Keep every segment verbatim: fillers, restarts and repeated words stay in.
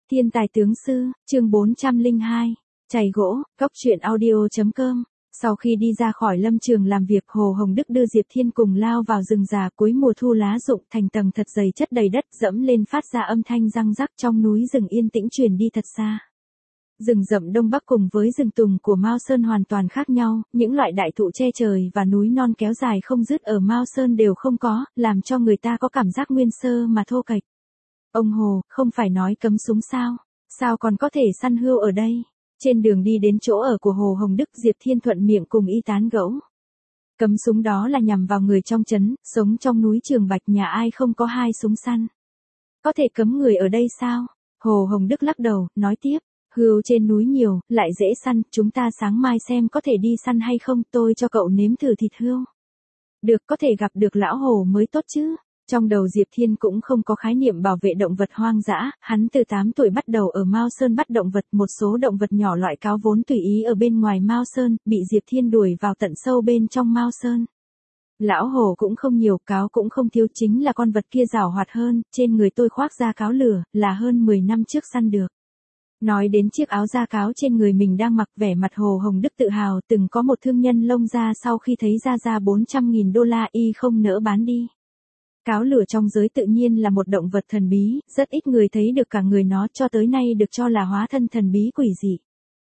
Thiên tài tướng sư, chương bốn trăm lẻ hai, chày gỗ, góc truyện audio.com. Sau khi đi ra khỏi lâm trường làm việc, Hồ Hồng Đức đưa Diệp Thiên cùng lao vào rừng già. Cuối mùa thu lá rụng thành tầng thật dày chất đầy đất, dẫm lên phát ra âm thanh răng rắc. Trong núi rừng yên tĩnh truyền đi thật xa. Rừng rậm Đông Bắc cùng với rừng tùng của Mao Sơn hoàn toàn khác nhau, những loại đại thụ che trời và núi non kéo dài không dứt ở Mao Sơn đều không có, làm cho người ta có cảm giác nguyên sơ mà thô kệch. Ông Hồ, không phải nói cấm súng sao? Sao còn có thể săn hươu ở đây? Trên đường đi đến chỗ ở của Hồ Hồng Đức, Diệp Thiên thuận miệng cùng y tán gẫu. Cấm súng đó là nhằm vào người trong trấn, sống trong núi Trường Bạch nhà ai không có hai súng săn. Có thể cấm người ở đây sao? Hồ Hồng Đức lắc đầu, nói tiếp. Hươu trên núi nhiều, lại dễ săn, chúng ta sáng mai xem có thể đi săn hay không, tôi cho cậu nếm thử thịt hươu. Được, có thể gặp được lão Hồ mới tốt chứ. Trong đầu Diệp Thiên cũng không có khái niệm bảo vệ động vật hoang dã, hắn từ tám tuổi bắt đầu ở Mao Sơn bắt động vật, một số động vật nhỏ loại cáo vốn tùy ý ở bên ngoài Mao Sơn, bị Diệp Thiên đuổi vào tận sâu bên trong Mao Sơn. Lão Hồ cũng không nhiều, cáo cũng không thiếu, chính là con vật kia giàu hoạt hơn, trên người tôi khoác da cáo lửa, là hơn mười năm trước săn được. Nói đến chiếc áo da cáo trên người mình đang mặc, vẻ mặt Hồ Hồng Đức tự hào, từng có một thương nhân lông da sau khi thấy da da bốn trăm nghìn đô la y không nỡ bán đi. Cáo lửa trong giới tự nhiên là một động vật thần bí, rất ít người thấy được cả người nó, cho tới nay được cho là hóa thân thần bí quỷ dị.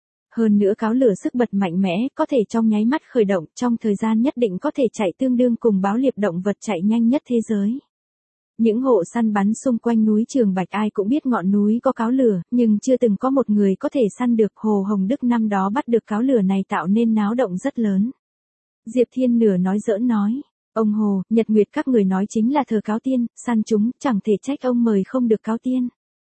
Hơn nữa cáo lửa sức bật mạnh mẽ, có thể trong nháy mắt khởi động, trong thời gian nhất định có thể chạy tương đương cùng báo liệp động vật chạy nhanh nhất thế giới. Những hộ săn bắn xung quanh núi Trường Bạch ai cũng biết ngọn núi có cáo lửa, nhưng chưa từng có một người có thể săn được. Hồ Hồng Đức năm đó bắt được cáo lửa này tạo nên náo động rất lớn. Diệp Thiên nửa nói giỡn nói. Ông Hồ, Nhật Nguyệt các người nói chính là thờ cáo tiên, săn chúng, chẳng thể trách ông mời không được cáo tiên.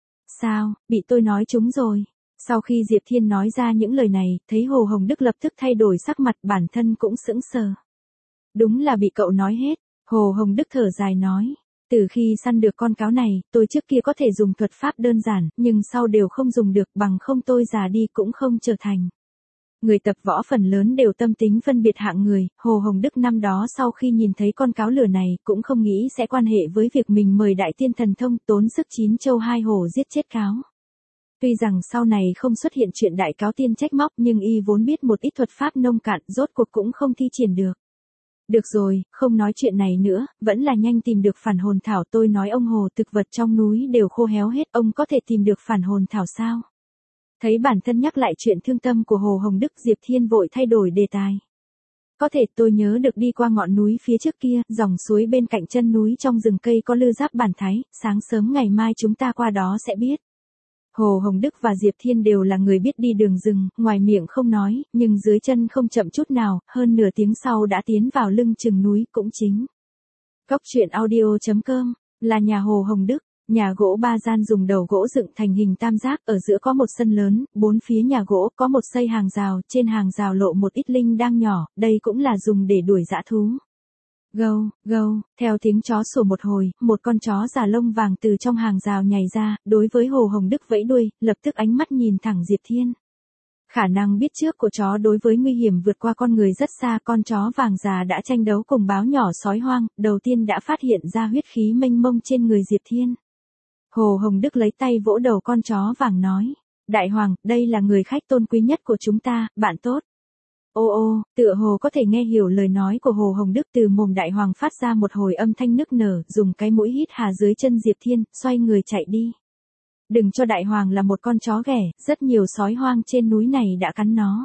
Sao, bị tôi nói chúng rồi. Sau khi Diệp Thiên nói ra những lời này, thấy Hồ Hồng Đức lập tức thay đổi sắc mặt, bản thân cũng sững sờ. Đúng là bị cậu nói hết. Hồ Hồng Đức thở dài nói. Từ khi săn được con cáo này, tôi trước kia có thể dùng thuật pháp đơn giản, nhưng sau đều không dùng được, bằng không tôi già đi cũng không trở thành. Người tập võ phần lớn đều tâm tính phân biệt hạng người, Hồ Hồng Đức năm đó sau khi nhìn thấy con cáo lửa này, cũng không nghĩ sẽ quan hệ với việc mình mời đại tiên thần thông, tốn sức chín châu hai hổ giết chết cáo. Tuy rằng sau này không xuất hiện chuyện đại cáo tiên trách móc, nhưng y vốn biết một ít thuật pháp nông cạn, rốt cuộc cũng không thi triển được. Được rồi, không nói chuyện này nữa, vẫn là nhanh tìm được phản hồn thảo. Tôi nói ông Hồ, thực vật trong núi đều khô héo hết, ông có thể tìm được phản hồn thảo sao? Thấy bản thân nhắc lại chuyện thương tâm của Hồ Hồng Đức, Diệp Thiên vội thay đổi đề tài. Có thể, tôi nhớ được đi qua ngọn núi phía trước kia, dòng suối bên cạnh chân núi trong rừng cây có lư giáp bản thái, sáng sớm ngày mai chúng ta qua đó sẽ biết. Hồ Hồng Đức và Diệp Thiên đều là người biết đi đường rừng, ngoài miệng không nói, nhưng dưới chân không chậm chút nào, hơn nửa tiếng sau đã tiến vào lưng chừng núi, cũng chính. Góc truyện audio.com, là nhà Hồ Hồng Đức, nhà gỗ ba gian dùng đầu gỗ dựng thành hình tam giác, ở giữa có một sân lớn, bốn phía nhà gỗ có một xây hàng rào, trên hàng rào lộ một ít linh đang nhỏ, đây cũng là dùng để đuổi dã thú. Gâu, gâu, theo tiếng chó sủa một hồi, một con chó già lông vàng từ trong hàng rào nhảy ra, đối với Hồ Hồng Đức vẫy đuôi, lập tức ánh mắt nhìn thẳng Diệp Thiên. Khả năng biết trước của chó đối với nguy hiểm vượt qua con người rất xa, con chó vàng già đã tranh đấu cùng báo nhỏ sói hoang, đầu tiên đã phát hiện ra huyết khí mênh mông trên người Diệp Thiên. Hồ Hồng Đức lấy tay vỗ đầu con chó vàng nói, Đại Hoàng, đây là người khách tôn quý nhất của chúng ta, bạn tốt. Ô ô, tựa hồ có thể nghe hiểu lời nói của Hồ Hồng Đức, từ mồm Đại Hoàng phát ra một hồi âm thanh nức nở, dùng cái mũi hít hà dưới chân Diệp Thiên, xoay người chạy đi. Đừng cho Đại Hoàng là một con chó ghẻ, rất nhiều sói hoang trên núi này đã cắn nó.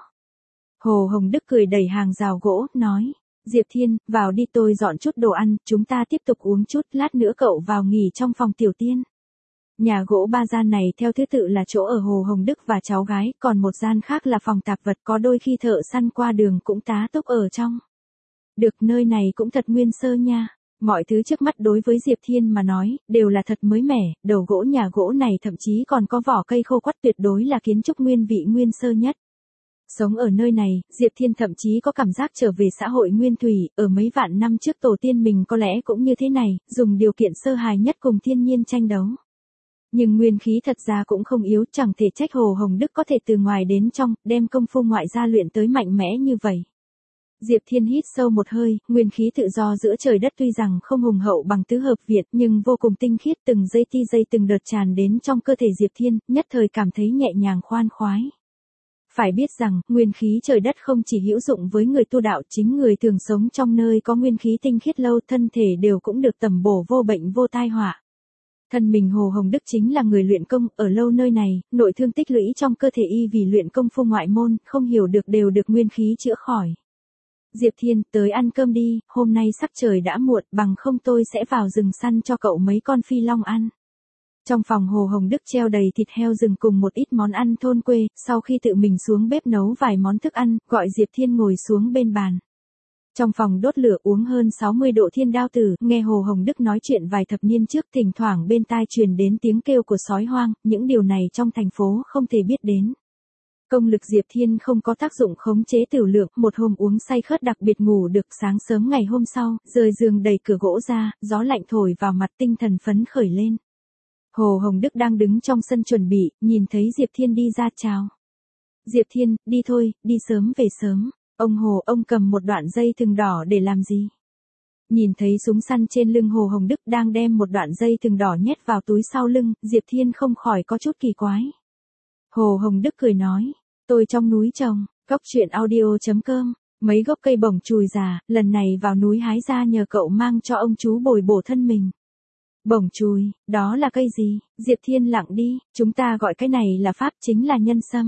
Hồ Hồng Đức cười đẩy hàng rào gỗ, nói, Diệp Thiên, vào đi, tôi dọn chút đồ ăn, chúng ta tiếp tục uống chút, lát nữa cậu vào nghỉ trong phòng tiểu tiên. Nhà gỗ ba gian này theo thứ tự là chỗ ở Hồ Hồng Đức và cháu gái, còn một gian khác là phòng tạp vật, có đôi khi thợ săn qua đường cũng tá túc ở trong. Được, nơi này cũng thật nguyên sơ nha. Mọi thứ trước mắt đối với Diệp Thiên mà nói, đều là thật mới mẻ, đầu gỗ nhà gỗ này thậm chí còn có vỏ cây khô quắt, tuyệt đối là kiến trúc nguyên vị nguyên sơ nhất. Sống ở nơi này, Diệp Thiên thậm chí có cảm giác trở về xã hội nguyên thủy, ở mấy vạn năm trước tổ tiên mình có lẽ cũng như thế này, dùng điều kiện sơ hài nhất cùng thiên nhiên tranh đấu. Nhưng nguyên khí thật ra cũng không yếu, chẳng thể trách Hồ Hồng Đức có thể từ ngoài đến trong, đem công phu ngoại gia luyện tới mạnh mẽ như vậy. Diệp Thiên hít sâu một hơi, nguyên khí tự do giữa trời đất tuy rằng không hùng hậu bằng tứ hợp viện nhưng vô cùng tinh khiết, từng giây ti giây từng đợt tràn đến trong cơ thể Diệp Thiên, nhất thời cảm thấy nhẹ nhàng khoan khoái. Phải biết rằng, nguyên khí trời đất không chỉ hữu dụng với người tu đạo, chính người thường sống trong nơi có nguyên khí tinh khiết lâu, thân thể đều cũng được tẩm bổ vô bệnh vô tai họa. Thân mình Hồ Hồng Đức chính là người luyện công, ở lâu nơi này, nội thương tích lũy trong cơ thể y vì luyện công phu ngoại môn, không hiểu được đều được nguyên khí chữa khỏi. Diệp Thiên, tới ăn cơm đi, hôm nay sắc trời đã muộn, bằng không tôi sẽ vào rừng săn cho cậu mấy con phi long ăn. Trong phòng Hồ Hồng Đức treo đầy thịt heo rừng cùng một ít món ăn thôn quê, sau khi tự mình xuống bếp nấu vài món thức ăn, gọi Diệp Thiên ngồi xuống bên bàn. Trong phòng đốt lửa uống hơn sáu mươi độ thiên đao tử, nghe Hồ Hồng Đức nói chuyện vài thập niên trước, thỉnh thoảng bên tai truyền đến tiếng kêu của sói hoang, những điều này trong thành phố không thể biết đến. Công lực Diệp Thiên không có tác dụng khống chế tửu lượng, một hôm uống say khớt đặc biệt ngủ được, sáng sớm ngày hôm sau, rời giường đẩy cửa gỗ ra, gió lạnh thổi vào mặt, tinh thần phấn khởi lên. Hồ Hồng Đức đang đứng trong sân chuẩn bị, nhìn thấy Diệp Thiên đi ra chào. Diệp Thiên, đi thôi, đi sớm về sớm. Ông Hồ, ông cầm một đoạn dây thừng đỏ để làm gì? Nhìn thấy súng săn trên lưng Hồ Hồng Đức đang đem một đoạn dây thừng đỏ nhét vào túi sau lưng, Diệp Thiên không khỏi có chút kỳ quái. Hồ Hồng Đức cười nói, tôi trong núi trồng, góc chuyện audio chấm com, mấy gốc cây bổng chùi già, lần này vào núi hái ra nhờ cậu mang cho ông chú bồi bổ thân mình. Bổng chùi, đó là cây gì? Diệp Thiên lặng đi, chúng ta gọi cái này là pháp, chính là nhân sâm.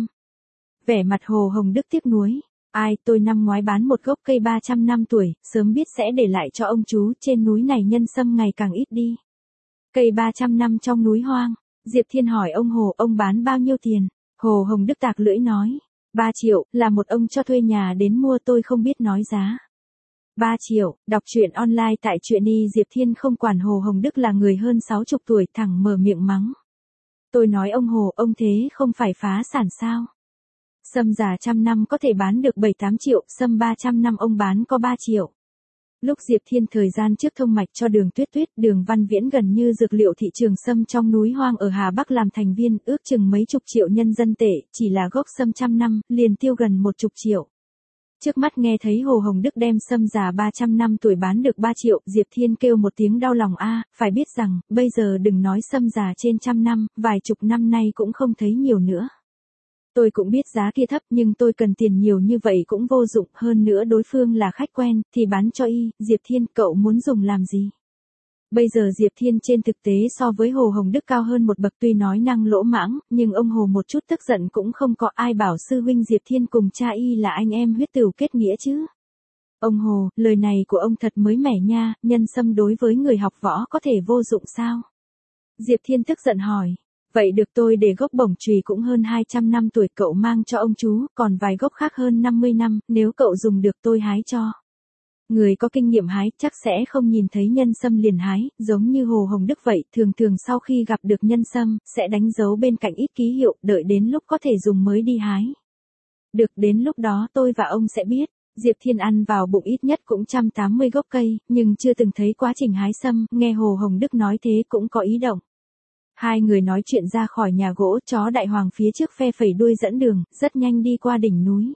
Vẻ mặt Hồ Hồng Đức tiếc nuối. Ai, tôi năm ngoái bán một gốc cây ba trăm năm tuổi, sớm biết sẽ để lại cho ông chú, trên núi này nhân sâm ngày càng ít đi. Cây ba trăm năm trong núi hoang. Diệp Thiên hỏi ông Hồ, ông bán bao nhiêu tiền? Hồ Hồng Đức tạc lưỡi nói, ba triệu, là một ông cho thuê nhà đến mua, tôi không biết nói giá. ba triệu, đọc truyện online tại truyện y. Diệp Thiên không quản Hồ Hồng Đức là người hơn sáu chục tuổi, thẳng mở miệng mắng. Tôi nói ông Hồ, ông thế không phải phá sản sao? Sâm già trăm năm có thể bán được bảy tám triệu, sâm ba trăm năm ông bán có ba triệu. Lúc Diệp Thiên thời gian trước thông mạch cho Đường Tuyết Tuyết, Đường Văn Viễn gần như dược liệu thị trường sâm trong núi hoang ở Hà Bắc làm thành viên, ước chừng mấy chục triệu nhân dân tệ, chỉ là gốc sâm trăm năm, liền tiêu gần một chục triệu. Trước mắt nghe thấy Hồ Hồng Đức đem sâm già ba trăm năm tuổi bán được ba triệu, Diệp Thiên kêu một tiếng đau lòng a, phải biết rằng, bây giờ đừng nói sâm già trên trăm năm, vài chục năm nay cũng không thấy nhiều nữa. Tôi cũng biết giá kia thấp nhưng tôi cần tiền nhiều như vậy cũng vô dụng, hơn nữa đối phương là khách quen, thì bán cho y. Diệp Thiên, cậu muốn dùng làm gì? Bây giờ Diệp Thiên trên thực tế so với Hồ Hồng Đức cao hơn một bậc, tuy nói năng lỗ mãng, nhưng ông Hồ một chút tức giận cũng không có. Ai bảo sư huynh Diệp Thiên cùng cha y là anh em huyết tửu kết nghĩa chứ? Ông Hồ, lời này của ông thật mới mẻ nha, nhân sâm đối với người học võ có thể vô dụng sao? Diệp Thiên tức giận hỏi. Vậy được, tôi để gốc bổng chùy cũng hơn hai trăm năm tuổi, cậu mang cho ông chú, còn vài gốc khác hơn năm mươi năm, nếu cậu dùng được tôi hái cho. Người có kinh nghiệm hái chắc sẽ không nhìn thấy nhân sâm liền hái, giống như Hồ Hồng Đức vậy, thường thường sau khi gặp được nhân sâm, sẽ đánh dấu bên cạnh ít ký hiệu, đợi đến lúc có thể dùng mới đi hái. Được, đến lúc đó tôi và ông sẽ biết. Diệp Thiên ăn vào bụng ít nhất cũng một trăm tám mươi gốc cây, nhưng chưa từng thấy quá trình hái sâm, nghe Hồ Hồng Đức nói thế cũng có ý động. Hai người nói chuyện ra khỏi nhà gỗ, chó đại hoàng phía trước phe phẩy đuôi dẫn đường, rất nhanh đi qua đỉnh núi.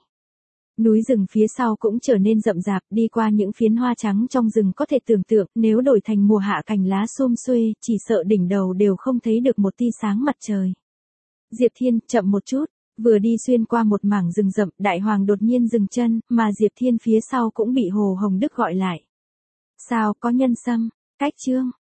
Núi rừng phía sau cũng trở nên rậm rạp, đi qua những phiến hoa trắng trong rừng có thể tưởng tượng, nếu đổi thành mùa hạ cành lá sum xuê, chỉ sợ đỉnh đầu đều không thấy được một tia sáng mặt trời. Diệp Thiên, chậm một chút, vừa đi xuyên qua một mảng rừng rậm, đại hoàng đột nhiên dừng chân, mà Diệp Thiên phía sau cũng bị Hồ Hồng Đức gọi lại. Sao, có nhân sâm? Cách chương